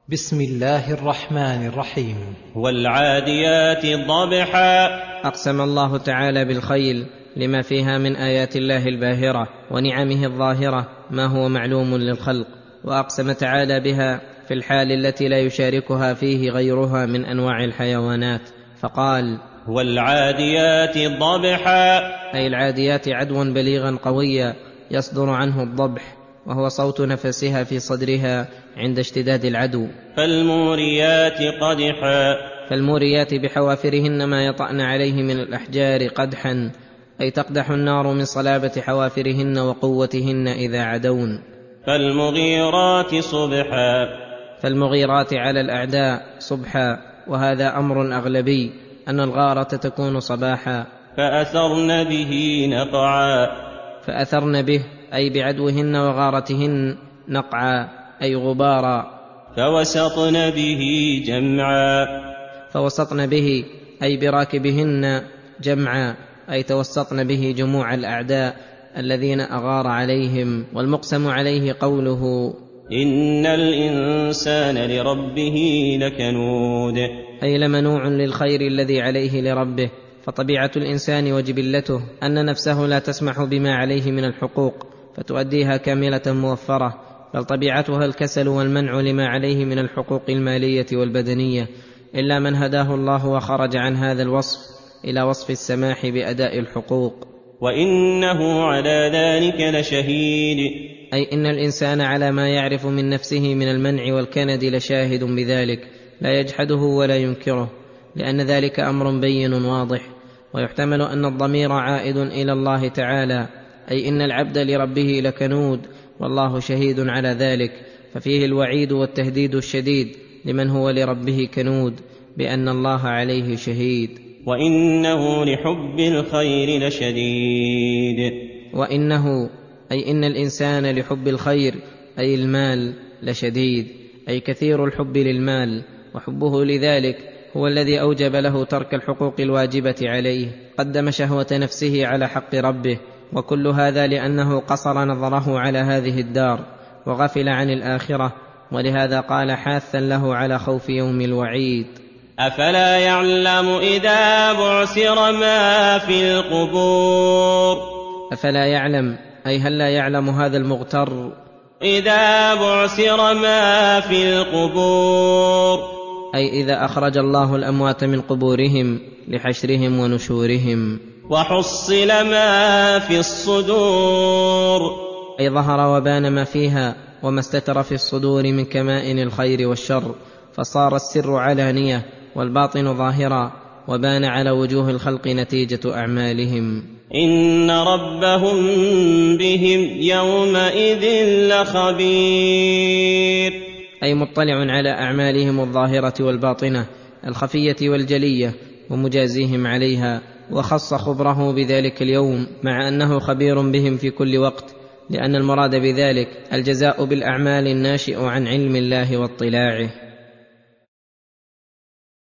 بسم الله الرحمن الرحيم. والعاديات ضبحا. أقسم الله تعالى بالخيل لما فيها من آيات الله الباهرة ونعمه الظاهرة ما هو معلوم للخلق، وأقسم تعالى بها في الحال التي لا يشاركها فيه غيرها من أنواع الحيوانات، فقال: والعاديات ضبحا، أي العاديات عدوا بليغا قويا يصدر عنه الضبح، وهو صوت نفسها في صدرها عند اشتداد العدو. فالموريات قدحا، فالموريات بحوافرهن ما يطأن عليه من الأحجار قدحا، أي تقدح النار من صلابة حوافرهن وقوتهن إذا عدون. فالمغيرات صبحا، فالمغيرات على الأعداء صبحا، وهذا أمر أغلبي أن الغارة تكون صباحا. فأثرن به نقعا، فأثرن به أي بعدوهن وغارتهن نقعا أي غبارا. فوسطن به جمعا، فوسطن به أي براكبهن جمعا أي توسطن به جموع الأعداء الذين أغار عليهم. والمقسم عليه قوله: إن الإنسان لربه لكنود، أي لمنوع للخير الذي عليه لربه. فطبيعة الإنسان وجبلته أن نفسه لا تسمح بما عليه من الحقوق فتؤديها كاملة موفرة، بل طبيعتها الكسل والمنع لما عليه من الحقوق المالية والبدنية، إلا من هداه الله وخرج عن هذا الوصف إلى وصف السماح بأداء الحقوق. وإنه على ذلك لشهيد، أي إن الإنسان على ما يعرف من نفسه من المنع والكند لشاهد بذلك، لا يجحده ولا ينكره، لأن ذلك أمر بين واضح. ويحتمل أن الضمير عائد إلى الله تعالى، أي إن العبد لربه لكنود والله شهيد على ذلك، ففيه الوعيد والتهديد الشديد لمن هو لربه كنود بأن الله عليه شهيد. وإنه لحب الخير لشديد، وإنه أي إن الإنسان لحب الخير أي المال لشديد، أي كثير الحب للمال، وحبه لذلك هو الذي أوجب له ترك الحقوق الواجبة عليه، قدم شهوة نفسه على حق ربه، وكل هذا لأنه قصر نظره على هذه الدار وغفل عن الآخرة، ولهذا قال حاثا له على خوف يوم الوعيد: أفلا يعلم إذا بعثر ما في القبور. أفلا يعلم أي هل لا يعلم هذا المغتر إذا بعثر ما في القبور، أي إذا أخرج الله الأموات من قبورهم لحشرهم ونشورهم. وحصل ما في الصدور، أي ظهر وبان ما فيها وما استتر في الصدور من كمائن الخير والشر، فصار السر علانية والباطن ظاهرا، وبان على وجوه الخلق نتيجة أعمالهم. إن ربهم بهم يومئذ لخبير، أي مطلع على أعمالهم الظاهرة والباطنة الخفية والجلية ومجازيهم عليها، وخص خبره بذلك اليوم مع أنه خبير بهم في كل وقت، لأن المراد بذلك الجزاء بالأعمال الناشئ عن علم الله واطلاعه.